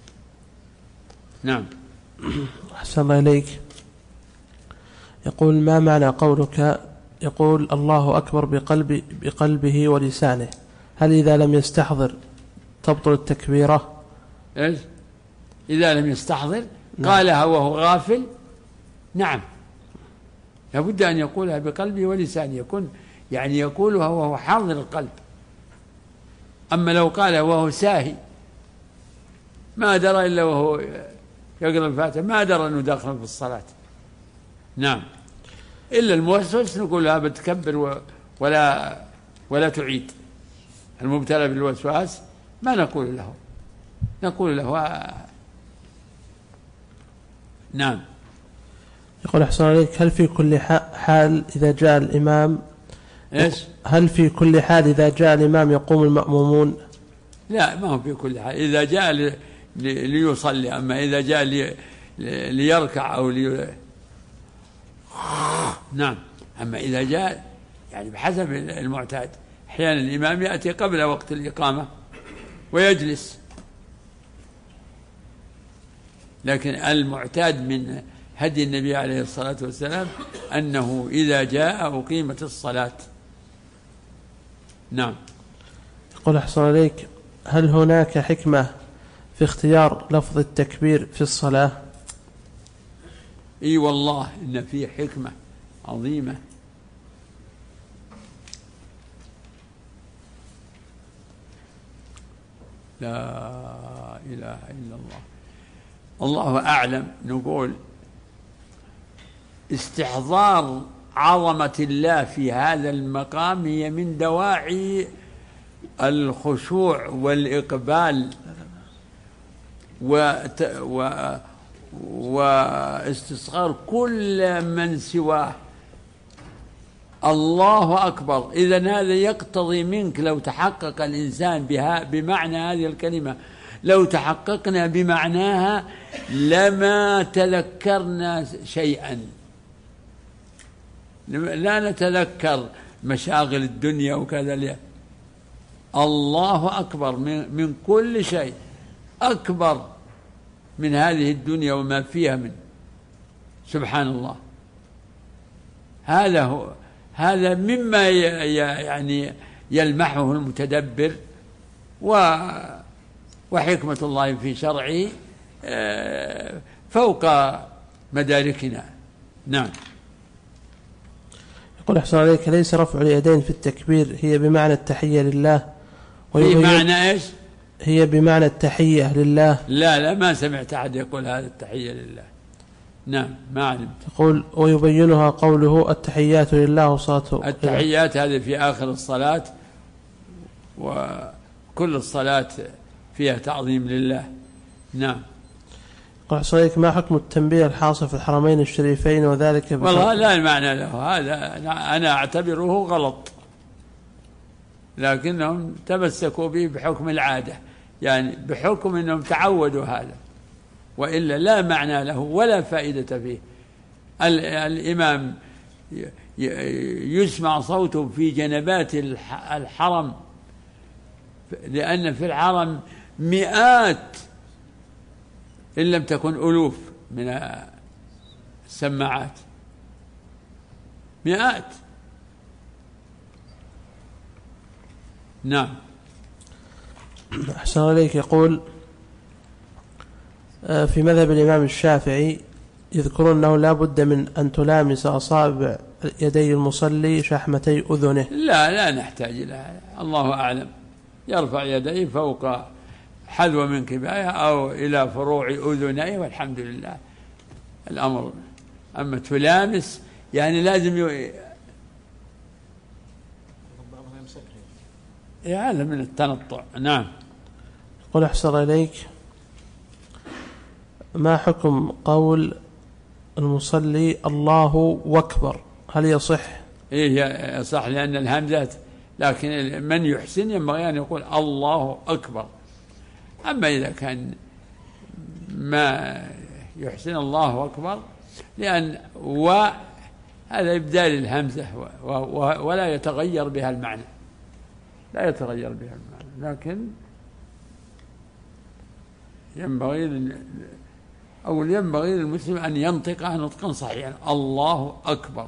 نعم. أحسن الله إليك. يقول ما معنى قولك يقول الله أكبر بقلب بقلبه ولسانه، هل إذا لم يستحضر تبطل التكبيرة؟ إيش؟ إذا لم يستحضر نعم. قالها وهو غافل؟ نعم، لابد أن يقولها بقلبه ولسانه، يكون يعني يقولها وهو حاضر القلب. أما لو قال وهو ساهي ما درى إلا وهو يقرأ الفاتحة ما درى أنه داخل في الصلاة. نعم، إلا الموسوس نقول لها بتكبر ولا ولا تعيد. المبتلى بالوسواس ما نقول له، نقول له نعم. يقول أحسن عليك، هل في كل حال إذا جاء الإمام إيش؟ هل في كل حال إذا جاء الإمام يقوم المأمومون؟ لا، ما هو في كل حال، إذا جاء لي ليصلي، أما إذا جاء لي ليركع أو لي نعم. أما إذا جاء يعني بحسب المعتاد، أحيانا الإمام يأتي قبل وقت الإقامة ويجلس، لكن المعتاد من هدي النبي عليه الصلاة والسلام أنه إذا جاء أقيمت الصلاة. نعم. يقول أحسن عليك، هل هناك حكمة في اختيار لفظ التكبير في الصلاة؟ إي والله إن فيه حكمة عظيمة. لا إله إلا الله. الله أعلم. نقول استحضار عظمة الله في هذا المقام هي من دواعي الخشوع والإقبال و... واستصغار كل من سواه. الله أكبر. إذن هذا يقتضي منك لو تحقق الإنسان بها بمعنى هذه الكلمة، لو تحققنا بمعناها لما تذكرنا شيئا، لا نتذكر مشاغل الدنيا وكذا. الله أكبر من, من كل شيء، أكبر من هذه الدنيا وما فيها من، سبحان الله. هذا هو، هذا مما يعني يلمحه المتدبر، وحكمة الله في شرعه فوق مداركنا. نعم. يقول أحسن عليك، ليس رفع اليدين في التكبير هي بمعنى التحية لله؟ بمعنى إيش؟ هي بمعنى التحية لله. لا لا، ما سمعت أحد يقول هذا التحية لله. نعم، ما علمت. يقول ويبينها قوله التحيات لله وصلاته. التحيات هذه في آخر الصلاة، وكل الصلاة فيها تعظيم لله. نعم. يقول أحسن عليك، ما حكم التنبيه الحاصل في الحرمين الشريفين وذلك؟ والله لا المعنى له، هذا أنا أعتبره غلط، لكنهم تمسكوا به بحكم العادة، يعني بحكم أنهم تعودوا هذا، وإلا لا معنى له ولا فائدة فيه. الإمام يسمع صوته في جنبات الحرم، لأن في الحرم مئات إن لم تكن ألوف من السماعات، مئات. نعم. أحسن عليك. يقول في مذهب الإمام الشافعي يذكرون أنه لا بد من أن تلامس أصابع يدي المصلي شحمتي أذنه. لا لا نحتاج إلى هذا، الله أعلم. يرفع يديه فوق حذو من كباية أو إلى فروع أذنيه والحمد لله الأمر. أما تلامس يعني لازم ي... هذا من التنطع. نعم. قل أحسن إليك، ما حكم قول المصلي الله أكبر؟ هل يصح؟ إيه يصح، لأن الهمزة، لكن من يحسن ينبغي أن يقول الله أكبر. أما إذا كان ما يحسن الله أكبر، لأن وهذا إبدال الهمزة ولا يتغير بها المعنى، لا يتغير بها المعنى، لكن ينبغي أو ينبغي للمسلم أن ينطق نطقا صحيحا، الله أكبر.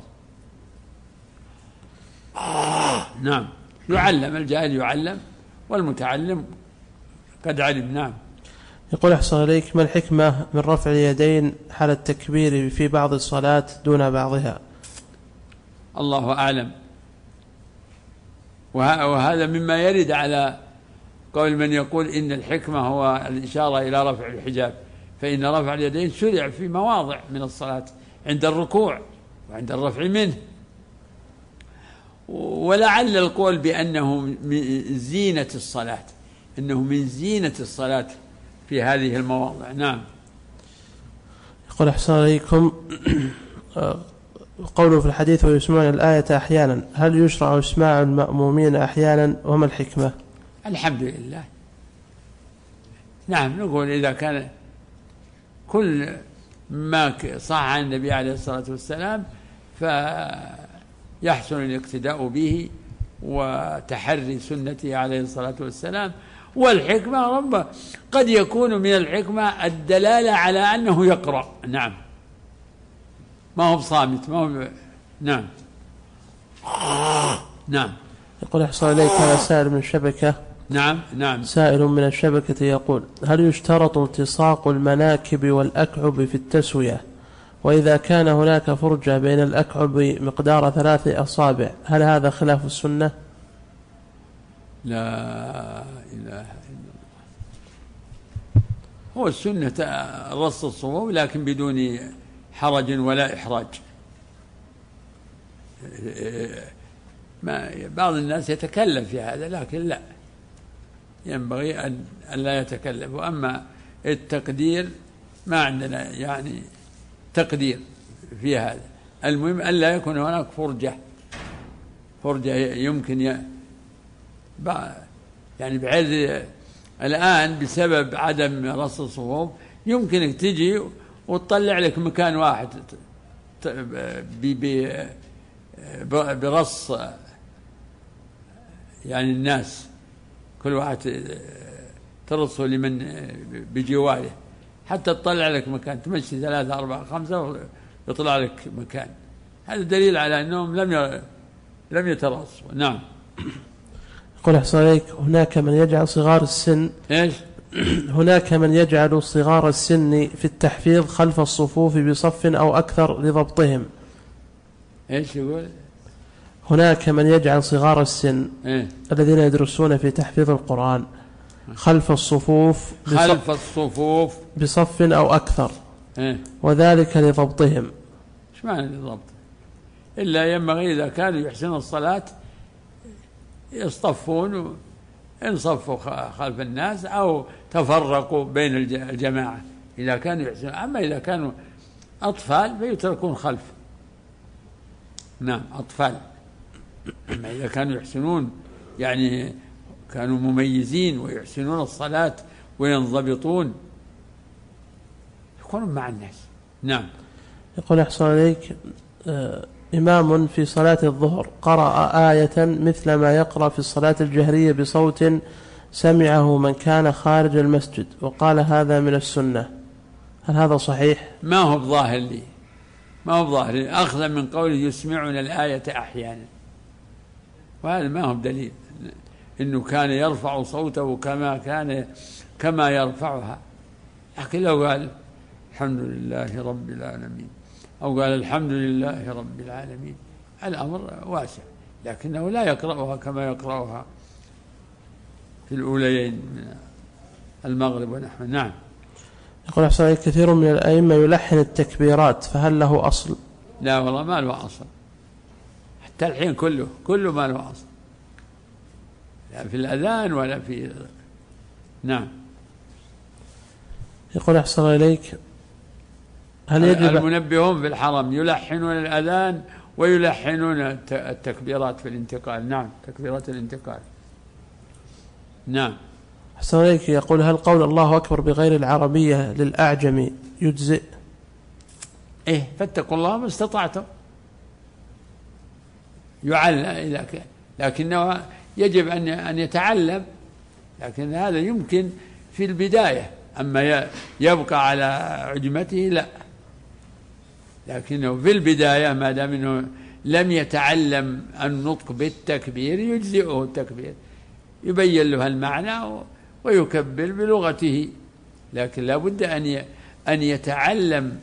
آه نعم. يعلم، الجاهل يعلم والمتعلم قد علم. نعم. يقول أحسن إليك، ما الحكمة من رفع اليدين حال التكبير في بعض الصلاة دون بعضها؟ الله أعلم. وهذا مما يرد على قول من يقول إن الحكمة هو الإشارة إلى رفع الحجاب، فإن رفع اليدين شرع في مواضع من الصلاة، عند الركوع وعند الرفع منه، ولعل القول بأنه من زينة الصلاة، إنه من زينة الصلاة في هذه المواضع. نعم. يقول أحسن عليكم، قوله في الحديث ويسمعون الآية أحيانا، هل يشرع إسماع المأمومين أحيانا وما الحكمة؟ الحمد لله. نعم، نقول إذا كان كل ما صح عن النبي عليه الصلاة والسلام فيحسن الاقتداء به وتحري سنته عليه الصلاة والسلام. والحكمة رب قد يكون من الحكمة الدلالة على أنه يقرأ. نعم، ما هو بصامت، ما هو. نعم. نعم. يقول أحسن إليك، هذا سائل من الشبكة. نعم. نعم. سائل من الشبكة يقول: هل يشترط التصاق المناكب والأكعب في التسوية؟ وإذا كان هناك فرجة بين الأكعب مقدار ثلاث أصابع هل هذا خلاف السنة؟ لا إله إلا الله. هو السنة رص الصفوف لكن بدون حرج ولا إحراج. ما بعض الناس يتكلم في هذا، لكن لا، ينبغي أن لا يتكلف. وأما التقدير ما عندنا يعني تقدير في هذا. المهم أن لا يكون هناك فرجة فرجة يمكن ي... يعني بعد الآن بسبب عدم رص الصفوف يمكنك تجي وتطلع لك مكان واحد برص يعني الناس، كل واحد ترصه لمن بجواره حتى تطلع لك مكان، تمشي ثلاثة أربعة خمسة ويطلع لك مكان. هذا دليل على أنهم لم لم يترصوا. نعم. يقول أحسن عليك، هناك من يجعل صغار السن إيش؟ هناك من يجعل صغار السن في التحفيظ خلف الصفوف بصف أو أكثر لضبطهم. إيش يقول؟ هناك من يجعل صغار السن إيه؟ الذين يدرسون في تحفيظ القرآن خلف الصفوف بصف, خلف الصفوف بصف أو أكثر. إيه؟ وذلك لضبطهم. إيش معنى لضبط؟ إلا ينبغي إذا كانوا يحسنون الصلاة يصطفون، إن صفوا خلف الناس أو تفرقوا بين الجماعة إذا كانوا يحسنون. أما إذا كانوا أطفال فيتركون خلف. نعم أطفال. أما إذا كانوا يحسنون يعني كانوا مميزين ويحسنون الصلاة وينضبطون يكونون مع الناس. نعم. يقول أحسن عليك، آه إمام في صلاة الظهر قرأ آية مثل ما يقرأ في الصلاة الجهرية بصوت سمعه من كان خارج المسجد وقال هذا من السنة، هل هذا صحيح؟ ما هو بظاهر لي ما هو بظاهر لي أخذا من قوله يسمعنا الآية أحيانا، وهذا ما هو دليل إنه كان يرفع صوته كما كان كما يرفعها. لكن لو قال الحمد لله رب العالمين أو قال الحمد لله رب العالمين الأمر واسع، لكنه لا يقرأها كما يقرأها في الأوليين من المغرب ونحو. نعم. يقول أحسن عليك، كثير من الأئمة يلحن التكبيرات، فهل له أصل؟ لا والله ما له أصل، حتى الحين كله كله ما له أصل، لا في الأذان ولا في. نعم. يقول أحسن إليك، هل يجب المنبهون في الحرم يلحنون الأذان ويلحنون التكبيرات في الانتقال. نعم تكبيرات الانتقال. نعم. أحسن إليك، يقول هل قول الله أكبر بغير العربية للأعجم يجزئ؟ إيه فاتقوا الله ما استطعتم، يعلم إذا كان، لكنه يجب أن أن يتعلم، لكن هذا يمكن في البداية، أما يبقى على عجمته لا، لكنه في البداية ما دام أنه لم يتعلم النطق بالتكبير يجزئه التكبير، يبين له المعنى ويكبر بلغته، لكن لا بد أن أن يتعلم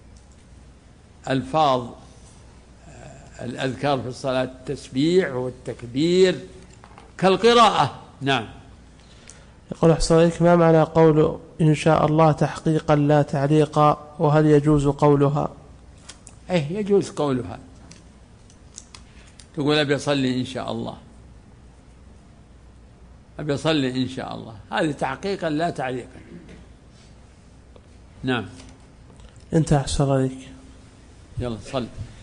ألفاظ الأذكار في الصلاة، التسبيح والتكبير كالقراءة. نعم. يقول أحسن عليك، ما معنى قول إن شاء الله تحقيقا لا تعليقا، وهل يجوز قولها؟ إيه يجوز قولها، تقول أبي أصلي إن شاء الله، أبي أصلي إن شاء الله، هذه تحقيقا لا تعليقا. نعم. أنت أحسن عليك. يلا صل.